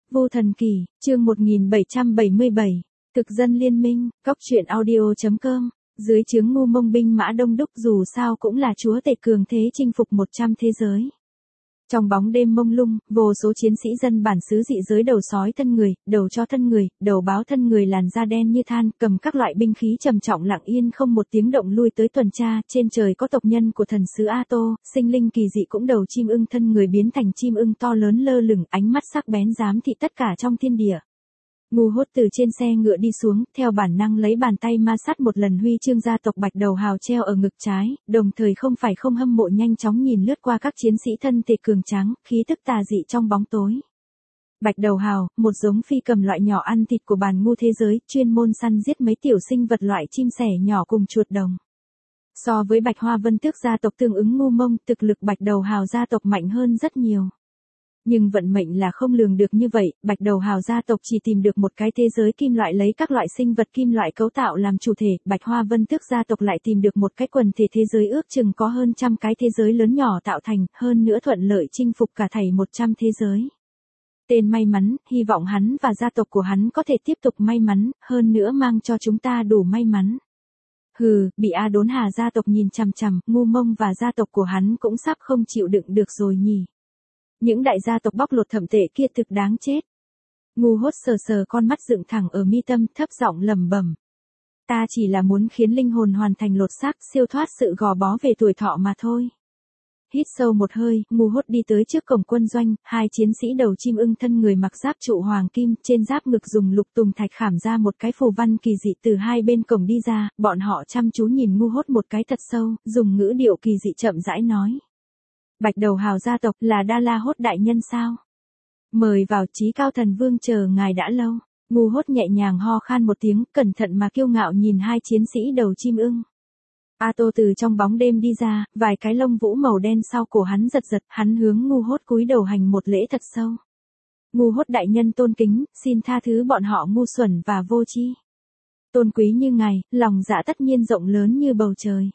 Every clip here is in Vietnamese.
Vô Thần Kỳ, chương 1777, Thực dân liên minh, Cóc truyện audio.com, dưới trướng ngu mông binh mã đông đúc dù sao cũng là chúa tể cường thế chinh phục 100 thế giới. Trong bóng đêm mông lung, vô số chiến sĩ dân bản xứ dị giới đầu sói thân người, đầu chó thân người, đầu báo thân người làn da đen như than, cầm các loại binh khí trầm trọng lặng yên không một tiếng động lui tới tuần tra, trên trời có tộc nhân của thần sứ A Tô, sinh linh kỳ dị cũng đầu chim ưng thân người biến thành chim ưng to lớn lơ lửng, ánh mắt sắc bén giám thị tất cả trong thiên địa. Ngu Hốt từ trên xe ngựa đi xuống, theo bản năng lấy bàn tay ma sát một lần huy chương gia tộc Bạch Đầu Hào treo ở ngực trái, đồng thời không hâm mộ nhanh chóng nhìn lướt qua các chiến sĩ thân thể cường tráng, khí tức tà dị trong bóng tối. Bạch Đầu Hào, một giống phi cầm loại nhỏ ăn thịt của bản ngu thế giới, chuyên môn săn giết mấy tiểu sinh vật loại chim sẻ nhỏ cùng chuột đồng. So với Bạch Hoa Vân Tước gia tộc tương ứng ngu mông, thực lực Bạch Đầu Hào gia tộc mạnh hơn rất nhiều. Nhưng vận mệnh là không lường được như vậy, Bạch Đầu Hào gia tộc chỉ tìm được một cái thế giới kim loại lấy các loại sinh vật kim loại cấu tạo làm chủ thể, Bạch Hoa Vân Tước gia tộc lại tìm được một cái quần thể thế giới ước chừng có hơn trăm cái thế giới lớn nhỏ tạo thành, hơn nữa thuận lợi chinh phục cả thảy 100 thế giới. Tên may mắn, hy vọng hắn và gia tộc của hắn có thể tiếp tục may mắn, hơn nữa mang cho chúng ta đủ may mắn. Hừ, bị A Đốn Hà gia tộc nhìn chằm chằm, ngu mông và gia tộc của hắn cũng sắp không chịu đựng được rồi nhỉ. Những đại gia tộc bóc lột thậm tệ kia thực đáng chết. Ngu Hốt sờ con mắt dựng thẳng ở mi tâm, thấp giọng lẩm bẩm. Ta chỉ là muốn khiến linh hồn hoàn thành lột xác, siêu thoát sự gò bó về tuổi thọ mà thôi. Hít sâu một hơi, Ngu Hốt đi tới trước cổng quân doanh, hai chiến sĩ đầu chim ưng thân người mặc giáp trụ hoàng kim, trên giáp ngực dùng lục tùng thạch khảm ra một cái phù văn kỳ dị từ hai bên cổng đi ra, bọn họ chăm chú nhìn Ngu Hốt một cái thật sâu, dùng ngữ điệu kỳ dị chậm rãi nói. Bạch Đầu Hào gia tộc là Đa La Hốt đại nhân sao? Mời vào, Chí Cao Thần Vương chờ ngài đã lâu. Ngu Hốt nhẹ nhàng ho khan một tiếng, cẩn thận mà kiêu ngạo nhìn hai chiến sĩ đầu chim ưng. A Tô từ trong bóng đêm đi ra, vài cái lông vũ màu đen sau cổ hắn giật, hắn hướng Ngu Hốt cúi đầu hành một lễ thật sâu. Ngu Hốt đại nhân tôn kính, xin tha thứ bọn họ ngu xuẩn và vô tri. Tôn quý như ngài, lòng dạ tất nhiên rộng lớn như bầu trời.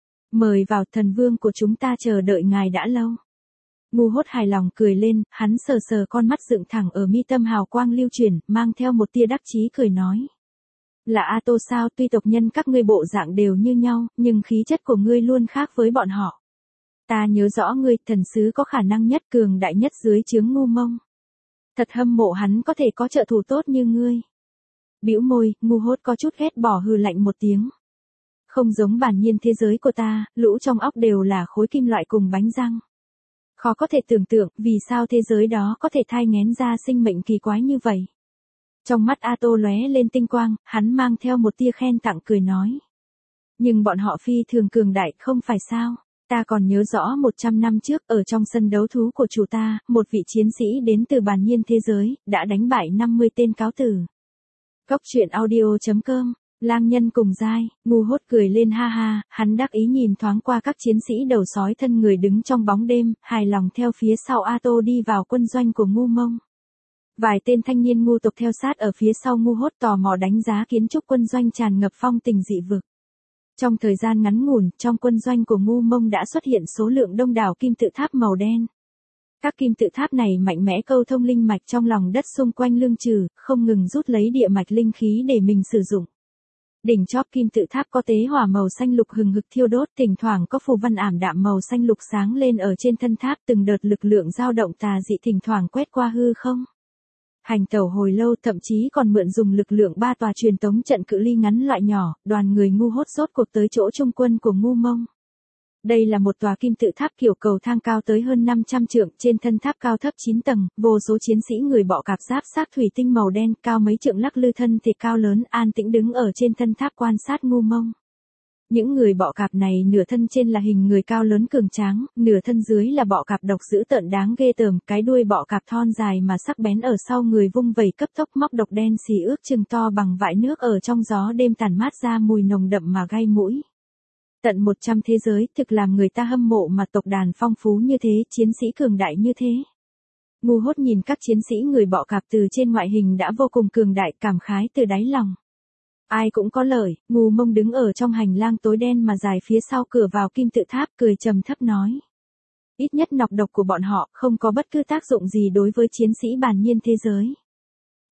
Mời vào, thần vương của chúng ta chờ đợi ngài đã lâu. Ngu Hốt hài lòng cười lên, hắn sờ con mắt dựng thẳng ở mi tâm hào quang lưu chuyển, mang theo một tia đắc chí cười nói. Là A Tô sao, tuy tộc nhân các ngươi bộ dạng đều như nhau, nhưng khí chất của ngươi luôn khác với bọn họ. Ta nhớ rõ ngươi, thần sứ có khả năng nhất cường đại nhất dưới trướng ngu mông. Thật hâm mộ hắn có thể có trợ thủ tốt như ngươi. Bĩu môi, Ngu Hốt có chút ghét bỏ hừ lạnh một tiếng. Không giống bản nhiên thế giới của ta, lũ trong óc đều là khối kim loại cùng bánh răng. Khó có thể tưởng tượng vì sao thế giới đó có thể thai nghén ra sinh mệnh kỳ quái như vậy. Trong mắt A Tô lóe lên tinh quang, hắn mang theo một tia khen tặng cười nói. Nhưng bọn họ phi thường cường đại không phải sao, ta còn nhớ rõ 100 năm trước ở trong sân đấu thú của chủ ta, một vị chiến sĩ đến từ bản nhiên thế giới, đã đánh bại 50 tên cáo tử. Cóc truyện audio.com. Lang nhân cùng giai, Ngu Hốt cười lên ha ha, hắn đắc ý nhìn thoáng qua các chiến sĩ đầu sói thân người đứng trong bóng đêm, hài lòng theo phía sau A Tô đi vào quân doanh của ngu mông. Vài tên thanh niên ngu tộc theo sát ở phía sau Ngu Hốt tò mò đánh giá kiến trúc quân doanh tràn ngập phong tình dị vực. Trong thời gian ngắn ngủn, trong quân doanh của ngu mông đã xuất hiện số lượng đông đảo kim tự tháp màu đen. Các kim tự tháp này mạnh mẽ câu thông linh mạch trong lòng đất xung quanh lương trừ, không ngừng rút lấy địa mạch linh khí để mình sử dụng. Đỉnh chóp kim tự tháp có tế hỏa màu xanh lục hừng hực thiêu đốt, thỉnh thoảng có phù văn ảm đạm màu xanh lục sáng lên ở trên thân tháp, từng đợt lực lượng dao động tà dị thỉnh thoảng quét qua hư không. Hành tẩu hồi lâu, thậm chí còn mượn dùng lực lượng 3 tòa truyền tống trận cự ly ngắn loại nhỏ, đoàn người Ngu Hốt rốt cuộc tới chỗ trung quân của ngu mông. Đây là một tòa kim tự tháp kiểu cầu thang cao tới hơn 500 trượng, trên thân tháp cao thấp 9 tầng, vô số chiến sĩ người bọ cạp giáp xác thủy tinh màu đen, cao mấy trượng lắc lư thân thể cao lớn, an tĩnh đứng ở trên thân tháp quan sát ngu mông. Những người bọ cạp này nửa thân trên là hình người cao lớn cường tráng, nửa thân dưới là bọ cạp độc dữ tợn đáng ghê tởm, cái đuôi bọ cạp thon dài mà sắc bén ở sau người vung vẩy cấp tốc móc độc đen xì ước chừng to bằng vại nước ở trong gió đêm tàn mát ra mùi nồng đậm mà gai mũi. Tận 100 thế giới, thực làm người ta hâm mộ mà tộc đàn phong phú như thế, chiến sĩ cường đại như thế. Ngu Hốt nhìn các chiến sĩ người bọ cạp từ trên ngoại hình đã vô cùng cường đại, cảm khái từ đáy lòng. Ai cũng có lợi, ngu mông đứng ở trong hành lang tối đen mà dài phía sau cửa vào kim tự tháp, cười trầm thấp nói. Ít nhất nọc độc của bọn họ không có bất cứ tác dụng gì đối với chiến sĩ bản nhiên thế giới.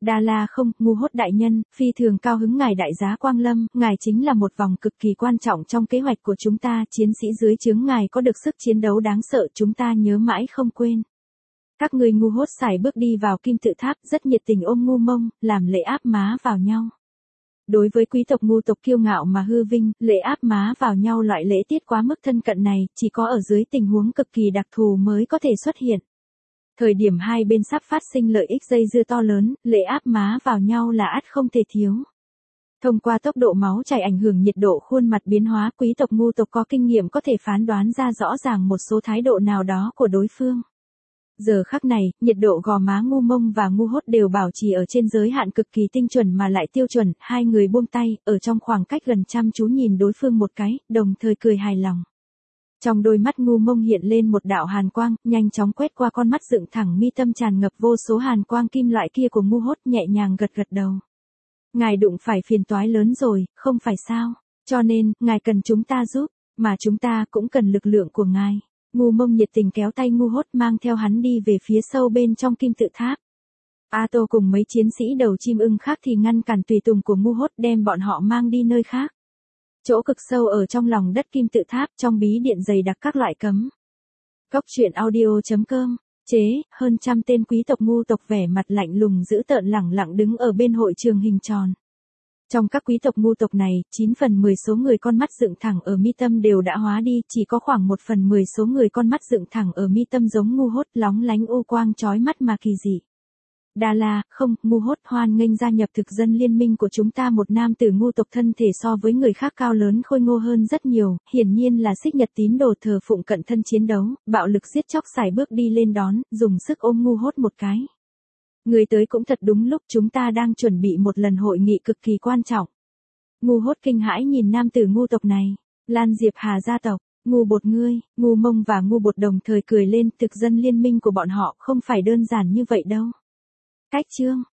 Đa La không, ngu hốt đại nhân, phi thường cao hứng ngài đại giá quang lâm, ngài chính là một vòng cực kỳ quan trọng trong kế hoạch của chúng ta, chiến sĩ dưới trướng ngài có được sức chiến đấu đáng sợ chúng ta nhớ mãi không quên. Các người ngu hốt sải bước đi vào kim tự tháp, rất nhiệt tình ôm ngu mông, làm lễ áp má vào nhau. Đối với quý tộc ngu tộc kiêu ngạo mà hư vinh, lễ áp má vào nhau loại lễ tiết quá mức thân cận này, chỉ có ở dưới tình huống cực kỳ đặc thù mới có thể xuất hiện. Thời điểm hai bên sắp phát sinh lợi ích dây dưa to lớn, lễ áp má vào nhau là ắt không thể thiếu. Thông qua tốc độ máu chảy ảnh hưởng nhiệt độ khuôn mặt biến hóa, quý tộc ngu tộc có kinh nghiệm có thể phán đoán ra rõ ràng một số thái độ nào đó của đối phương. Giờ khắc này, nhiệt độ gò má ngu mông và ngu hốt đều bảo trì ở trên giới hạn cực kỳ tinh chuẩn mà lại tiêu chuẩn, hai người buông tay, ở trong khoảng cách gần chăm chú nhìn đối phương một cái, đồng thời cười hài lòng. Trong đôi mắt ngu mông hiện lên một đạo hàn quang, nhanh chóng quét qua con mắt dựng thẳng mi tâm tràn ngập vô số hàn quang kim loại kia của ngu hốt, nhẹ nhàng gật gật đầu. Ngài đụng phải phiền toái lớn rồi, không phải sao, cho nên, ngài cần chúng ta giúp, mà chúng ta cũng cần lực lượng của ngài. Ngu mông nhiệt tình kéo tay ngu hốt mang theo hắn đi về phía sâu bên trong kim tự tháp. Ato cùng mấy chiến sĩ đầu chim ưng khác thì ngăn cản tùy tùng của ngu hốt đem bọn họ mang đi nơi khác. Chỗ cực sâu ở trong lòng đất kim tự tháp trong bí điện dày đặc các loại cấm. Cốc truyện audio.com, chế, hơn trăm tên quý tộc ngu tộc vẻ mặt lạnh lùng dữ tợn lẳng lặng đứng ở bên hội trường hình tròn. Trong các quý tộc ngu tộc này, 9 phần 10 số người con mắt dựng thẳng ở mi tâm đều đã hóa đi, chỉ có khoảng 1 phần 10 số người con mắt dựng thẳng ở mi tâm giống ngu hốt lóng lánh u quang chói mắt mà kỳ dị. Đa La, không, ngu hốt hoan nghênh gia nhập thực dân liên minh của chúng ta. Một nam tử ngu tộc thân thể so với người khác cao lớn khôi ngô hơn rất nhiều, hiển nhiên là xích nhật tín đồ thờ phụng cận thân chiến đấu, bạo lực giết chóc sải bước đi lên đón, dùng sức ôm ngu hốt một cái. Người tới cũng thật đúng lúc, chúng ta đang chuẩn bị một lần hội nghị cực kỳ quan trọng. Ngu hốt kinh hãi nhìn nam tử ngu tộc này. Lan Diệp Hà gia tộc, ngu bột ngươi, ngu mông và ngu bột đồng thời cười lên, thực dân liên minh của bọn họ không phải đơn giản như vậy đâu. Cách chương